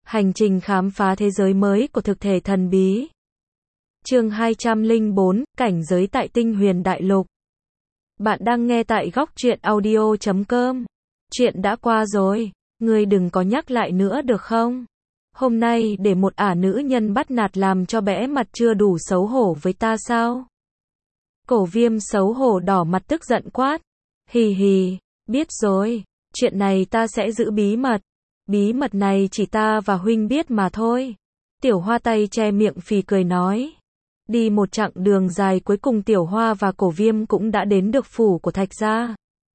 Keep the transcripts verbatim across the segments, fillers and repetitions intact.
Hành trình khám phá thế giới mới của thực thể thần bí. Chương hai trăm lẻ bốn, cảnh giới tại Tinh Huyền Đại Lục. Bạn đang nghe tại góc truyện audio chấm com. Chuyện đã qua rồi, ngươi đừng có nhắc lại nữa được không? Hôm nay để một ả nữ nhân bắt nạt làm cho bẽ mặt chưa đủ xấu hổ với ta sao? Cổ Viêm xấu hổ đỏ mặt tức giận quát. Hì hì, biết rồi, chuyện này ta sẽ giữ bí mật. Bí mật này chỉ ta và huynh biết mà thôi. Tiểu Hoa tay che miệng phì cười nói. Đi một chặng đường dài cuối cùng Tiểu Hoa và Cổ Viêm cũng đã đến được phủ của Thạch gia.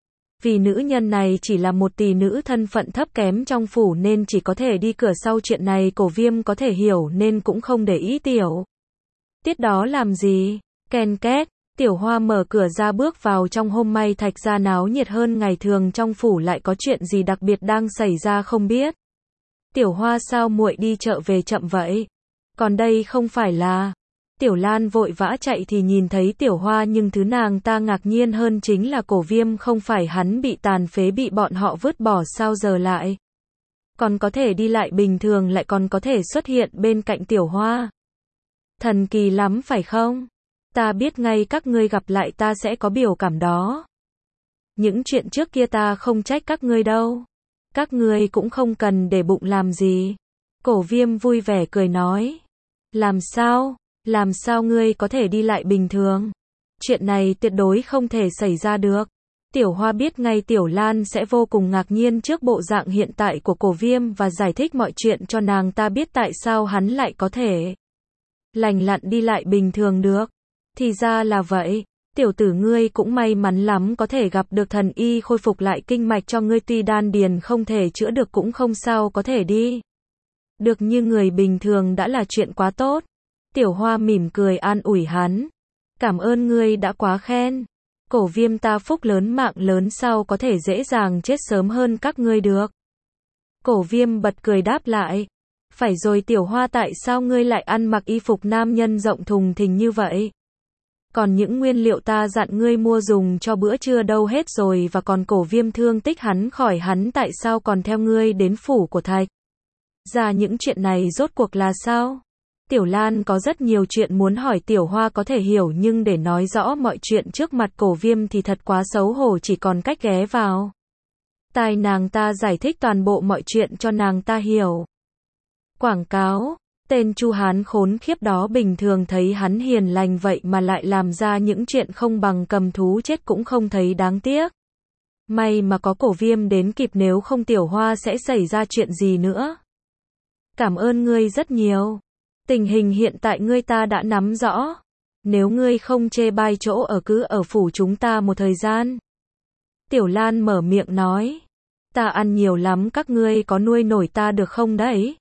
Vì nữ nhân này chỉ là một tỷ nữ thân phận thấp kém trong phủ nên chỉ có thể đi cửa sau, chuyện này Cổ Viêm có thể hiểu nên cũng không để ý Tiểu Tiết đó làm gì. Ken két, Tiểu Hoa mở cửa ra bước vào trong. Hôm nay Thạch gia náo nhiệt hơn ngày thường, trong phủ lại có chuyện gì đặc biệt đang xảy ra không biết. Tiểu Hoa, sao muội đi chợ về chậm vậy? Còn đây không phải là... Tiểu Lan vội vã chạy thì nhìn thấy Tiểu Hoa, nhưng thứ nàng ta ngạc nhiên hơn chính là Cổ Viêm. Không phải hắn bị tàn phế, bị bọn họ vứt bỏ sao giờ lại còn có thể đi lại bình thường, lại còn có thể xuất hiện bên cạnh Tiểu Hoa. Thần kỳ lắm phải không? Ta biết ngay các ngươi gặp lại ta sẽ có biểu cảm đó. Những chuyện trước kia ta không trách các ngươi đâu. Các ngươi cũng không cần để bụng làm gì. Cổ Viêm vui vẻ cười nói. Làm sao? Làm sao ngươi có thể đi lại bình thường? Chuyện này tuyệt đối không thể xảy ra được. Tiểu Hoa biết ngay Tiểu Lan sẽ vô cùng ngạc nhiên trước bộ dạng hiện tại của Cổ Viêm và giải thích mọi chuyện cho nàng ta biết tại sao hắn lại có thể lành lặn đi lại bình thường được. Thì ra là vậy. Tiểu tử ngươi cũng may mắn lắm có thể gặp được thần y khôi phục lại kinh mạch cho ngươi, tuy đan điền không thể chữa được cũng không sao, có thể đi được như người bình thường đã là chuyện quá tốt. Tiểu Hoa mỉm cười an ủi hắn. Cảm ơn ngươi đã quá khen. Cổ Viêm, ta phúc lớn mạng lớn, sao có thể dễ dàng chết sớm hơn các ngươi được. Cổ Viêm bật cười đáp lại. Phải rồi Tiểu Hoa, tại sao ngươi lại ăn mặc y phục nam nhân rộng thùng thình như vậy? Còn những nguyên liệu ta dặn ngươi mua dùng cho bữa trưa đâu hết rồi? Và còn Cổ Viêm thương tích hắn khỏi, hắn tại sao còn theo ngươi đến phủ của Thạch gia? Những chuyện này rốt cuộc là sao? Tiểu Lan có rất nhiều chuyện muốn hỏi. Tiểu Hoa có thể hiểu, nhưng để nói rõ mọi chuyện trước mặt Cổ Viêm thì thật quá xấu hổ, chỉ còn cách ghé vào tai nàng ta giải thích toàn bộ mọi chuyện cho nàng ta hiểu. Quảng cáo, tên Chu Hán khốn khiếp đó, bình thường thấy hắn hiền lành vậy mà lại làm ra những chuyện không bằng cầm thú chết cũng không thấy đáng tiếc. May mà có Cổ Viêm đến kịp, nếu không Tiểu Hoa sẽ xảy ra chuyện gì nữa. Cảm ơn ngươi rất nhiều. Tình hình hiện tại ngươi ta đã nắm rõ. Nếu ngươi không chê bai, chỗ ở cứ ở phủ chúng ta một thời gian. Tiểu Lan mở miệng nói. Ta ăn nhiều lắm, các ngươi có nuôi nổi ta được không đấy?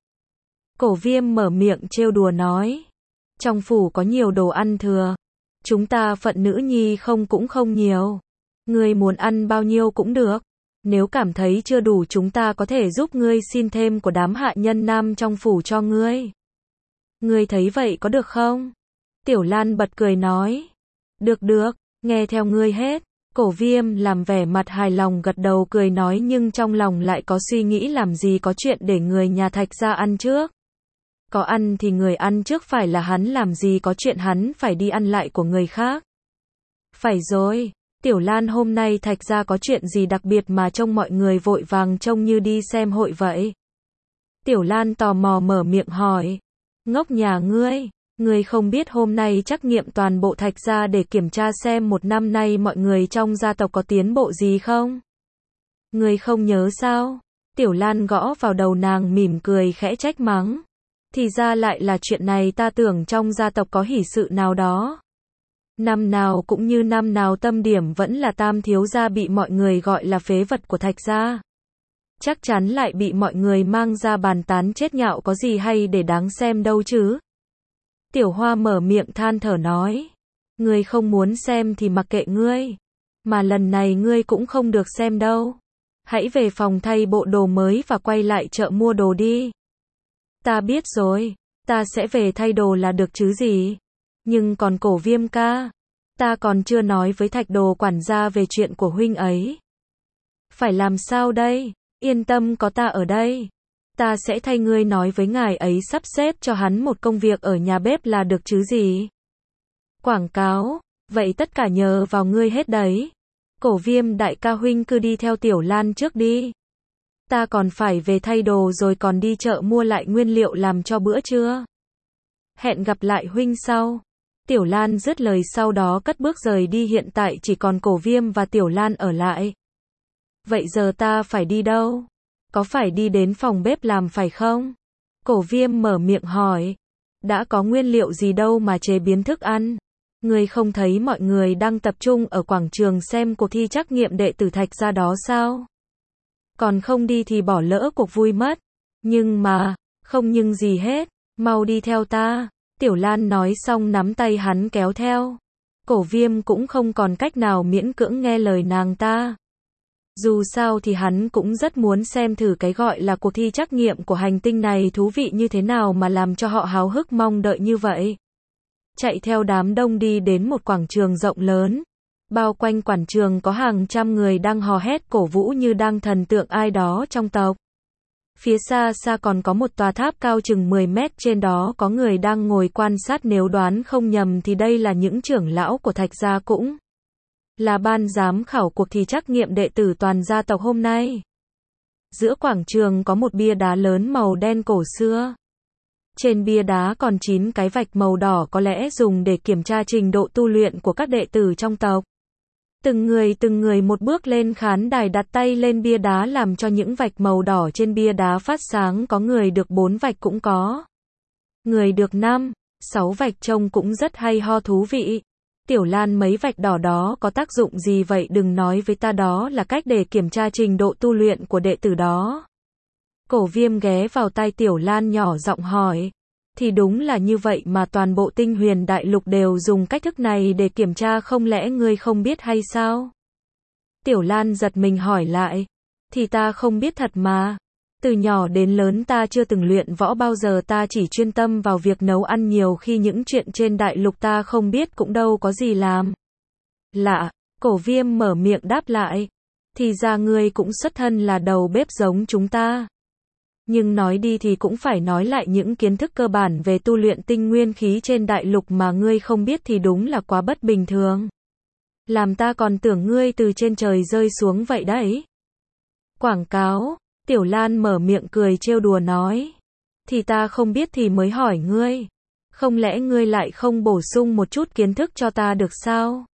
Cổ Viêm mở miệng trêu đùa nói. Trong phủ có nhiều đồ ăn thừa. Chúng ta phận nữ nhi không cũng không nhiều. Ngươi muốn ăn bao nhiêu cũng được. Nếu cảm thấy chưa đủ, chúng ta có thể giúp ngươi xin thêm của đám hạ nhân nam trong phủ cho ngươi. Ngươi thấy vậy có được không? Tiểu Lan bật cười nói. Được được, nghe theo ngươi hết. Cổ Viêm làm vẻ mặt hài lòng gật đầu cười nói, nhưng trong lòng lại có suy nghĩ, làm gì có chuyện để người nhà Thạch gia ăn trước. Có ăn thì người ăn trước phải là hắn, làm gì có chuyện hắn phải đi ăn lại của người khác. Phải rồi, Tiểu Lan, hôm nay Thạch gia có chuyện gì đặc biệt mà trông mọi người vội vàng, trông như đi xem hội vậy? Tiểu Lan tò mò mở miệng hỏi. Ngốc nhà ngươi, ngươi không biết hôm nay trắc nghiệm toàn bộ Thạch gia để kiểm tra xem một năm nay mọi người trong gia tộc có tiến bộ gì không? Ngươi không nhớ sao? Tiểu Lan gõ vào đầu nàng, mỉm cười khẽ trách mắng. Thì ra lại là chuyện này, ta tưởng trong gia tộc có hỷ sự nào đó. Năm nào cũng như năm nào, tâm điểm vẫn là Tam thiếu gia bị mọi người gọi là phế vật của Thạch gia. Chắc chắn lại bị mọi người mang ra bàn tán chết nhạo, có gì hay để đáng xem đâu chứ? Tiểu Hoa mở miệng than thở nói. Ngươi không muốn xem thì mặc kệ ngươi. Mà lần này ngươi cũng không được xem đâu. Hãy về phòng thay bộ đồ mới và quay lại chợ mua đồ đi. Ta biết rồi, ta sẽ về thay đồ là được chứ gì. Nhưng còn Cổ Viêm ca, ta còn chưa nói với Thạch Đồ quản gia về chuyện của huynh ấy. Phải làm sao đây? Yên tâm, có ta ở đây. ta sẽ thay ngươi nói với ngài ấy sắp xếp cho hắn một công việc ở nhà bếp là được chứ gì. Quảng cáo, vậy tất cả nhờ vào ngươi hết đấy. Cổ Viêm đại ca huynh cứ đi theo Tiểu Lan trước đi. Ta còn phải về thay đồ rồi còn đi chợ mua lại nguyên liệu làm cho bữa trưa. Hẹn gặp lại huynh sau. Tiểu Lan dứt lời sau đó cất bước rời đi, hiện tại chỉ còn Cổ Viêm và Tiểu Lan ở lại. Vậy giờ ta phải đi đâu? Có phải đi đến phòng bếp làm phải không? Cổ Viêm mở miệng hỏi. Đã có nguyên liệu gì đâu mà chế biến thức ăn. Ngươi không thấy mọi người đang tập trung ở quảng trường xem cuộc thi trắc nghiệm đệ tử Thạch Gia đó sao? Còn không đi thì bỏ lỡ cuộc vui mất. Nhưng mà, không nhưng gì hết, mau đi theo ta. Tiểu Lan nói xong nắm tay hắn kéo theo. Cổ Viêm cũng không còn cách nào miễn cưỡng nghe lời nàng ta. Dù sao thì hắn cũng rất muốn xem thử cái gọi là cuộc thi trắc nghiệm của hành tinh này thú vị như thế nào mà làm cho họ háo hức mong đợi như vậy. Chạy theo đám đông đi đến một quảng trường rộng lớn. Bao quanh quảng trường có hàng trăm người đang hò hét cổ vũ như đang thần tượng ai đó trong tộc. Phía xa xa còn có một tòa tháp cao chừng mười mét, trên đó có người đang ngồi quan sát, nếu đoán không nhầm thì đây là những trưởng lão của Thạch Gia, cũng là ban giám khảo cuộc thi trắc nghiệm đệ tử toàn gia tộc hôm nay. Giữa quảng trường có một bia đá lớn màu đen cổ xưa. Trên bia đá còn chín cái vạch màu đỏ, có lẽ dùng để kiểm tra trình độ tu luyện của các đệ tử trong tộc. Từng người từng người một bước lên khán đài, đặt tay lên bia đá làm cho những vạch màu đỏ trên bia đá phát sáng, có người được bốn vạch cũng có. Người được năm, sáu vạch, trông cũng rất hay ho thú vị. Tiểu Lan, mấy vạch đỏ đó có tác dụng gì vậy? Đừng nói với ta đó là cách để kiểm tra trình độ tu luyện của đệ tử đó. Cổ Viêm ghé vào tai Tiểu Lan nhỏ giọng hỏi. Thì đúng là như vậy mà, toàn bộ Tinh Huyền Đại Lục đều dùng cách thức này để kiểm tra, không lẽ ngươi không biết hay sao? Tiểu Lan giật mình hỏi lại. Thì ta không biết thật mà. Từ nhỏ đến lớn ta chưa từng luyện võ bao giờ, ta chỉ chuyên tâm vào việc nấu ăn, nhiều khi những chuyện trên đại lục ta không biết cũng đâu có gì làm. Lạ, Cổ Viêm mở miệng đáp lại. Thì ra ngươi cũng xuất thân là đầu bếp giống chúng ta. Nhưng nói đi thì cũng phải nói lại, những kiến thức cơ bản về tu luyện tinh nguyên khí trên đại lục mà ngươi không biết thì đúng là quá bất bình thường. Làm ta còn tưởng ngươi từ trên trời rơi xuống vậy đấy. Quảng cáo, Tiểu Lan mở miệng cười trêu đùa nói. Thì ta không biết thì mới hỏi ngươi. Không lẽ ngươi lại không bổ sung một chút kiến thức cho ta được sao?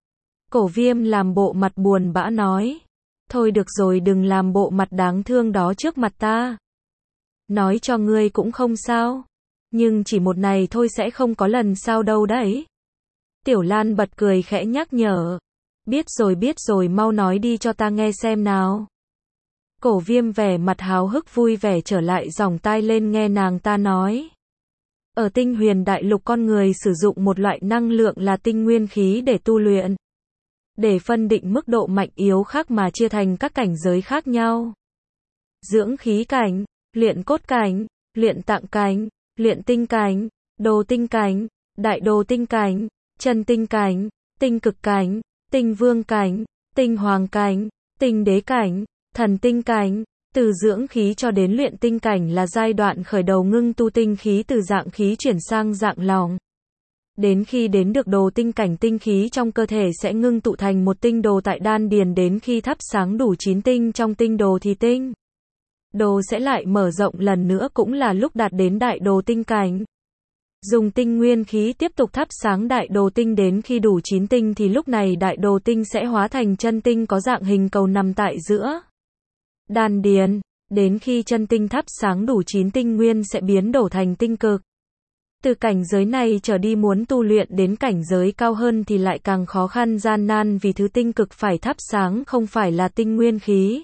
Cổ Viêm làm bộ mặt buồn bã nói. Thôi được rồi, đừng làm bộ mặt đáng thương đó trước mặt ta. Nói cho ngươi cũng không sao. Nhưng chỉ một này thôi, sẽ không có lần sau đâu đấy. Tiểu Lan bật cười khẽ nhắc nhở. Biết rồi biết rồi, mau nói đi cho ta nghe xem nào. Cổ Viêm vẻ mặt háo hức vui vẻ trở lại, dòng tai lên nghe nàng ta nói. Ở Tinh Huyền Đại Lục, con người sử dụng một loại năng lượng là tinh nguyên khí để tu luyện. Để phân định mức độ mạnh yếu khác mà chia thành các cảnh giới khác nhau. Dưỡng khí cảnh, luyện cốt cảnh, luyện tạng cảnh, luyện tinh cảnh, đồ tinh cảnh, đại đồ tinh cảnh, chân tinh cảnh, tinh cực cảnh, tinh vương cảnh, tinh hoàng cảnh, tinh đế cảnh, thần tinh cảnh. Từ dưỡng khí cho đến luyện tinh cảnh là giai đoạn khởi đầu ngưng tu tinh khí từ dạng khí chuyển sang dạng lỏng. Đến khi đến được đồ tinh cảnh, tinh khí trong cơ thể sẽ ngưng tụ thành một tinh đồ tại đan điền, đến khi thắp sáng đủ chín tinh trong tinh đồ thì tinh đồ sẽ lại mở rộng lần nữa, cũng là lúc đạt đến đại đồ tinh cảnh. Dùng tinh nguyên khí tiếp tục thắp sáng đại đồ tinh, đến khi đủ chín tinh thì lúc này đại đồ tinh sẽ hóa thành chân tinh có dạng hình cầu nằm tại giữa đan điền. Đến khi chân tinh thắp sáng đủ chín, tinh nguyên sẽ biến đổi thành tinh cực. Từ cảnh giới này trở đi, muốn tu luyện đến cảnh giới cao hơn thì lại càng khó khăn gian nan, vì thứ tinh cực phải thắp sáng không phải là tinh nguyên khí,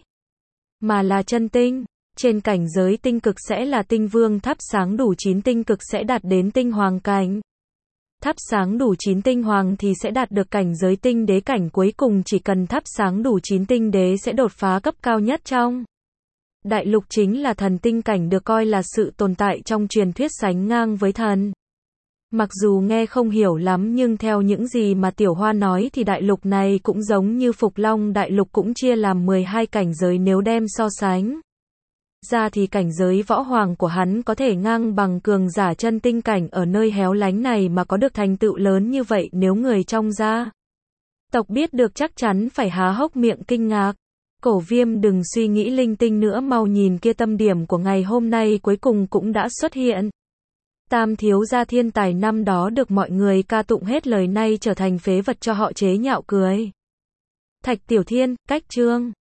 mà là chân tinh. Trên cảnh giới tinh cực sẽ là tinh vương, thắp sáng đủ chín tinh cực sẽ đạt đến tinh hoàng cảnh. Thắp sáng đủ chín tinh hoàng thì sẽ đạt được cảnh giới tinh đế cảnh, cuối cùng chỉ cần thắp sáng đủ chín tinh đế sẽ đột phá cấp cao nhất trong đại lục, chính là thần tinh cảnh, được coi là sự tồn tại trong truyền thuyết sánh ngang với thần. Mặc dù nghe không hiểu lắm, nhưng theo những gì mà Tiểu Hoa nói thì đại lục này cũng giống như Phục Long Đại Lục, cũng chia làm mười hai cảnh giới nếu đem so sánh. ra thì cảnh giới võ hoàng của hắn có thể ngang bằng cường giả chân tinh cảnh ở nơi héo lánh này mà có được thành tựu lớn như vậy, nếu người trong gia tộc biết được chắc chắn phải há hốc miệng kinh ngạc. Cổ Viêm đừng suy nghĩ linh tinh nữa, mau nhìn kia, tâm điểm của ngày hôm nay cuối cùng cũng đã xuất hiện. Tam thiếu gia thiên tài năm đó được mọi người ca tụng hết lời, nay trở thành phế vật cho họ chế nhạo cười. Thạch Tiểu Thiên, cách chương